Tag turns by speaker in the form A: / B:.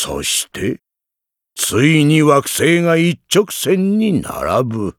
A: そしてついに惑星が一直線に並ぶ。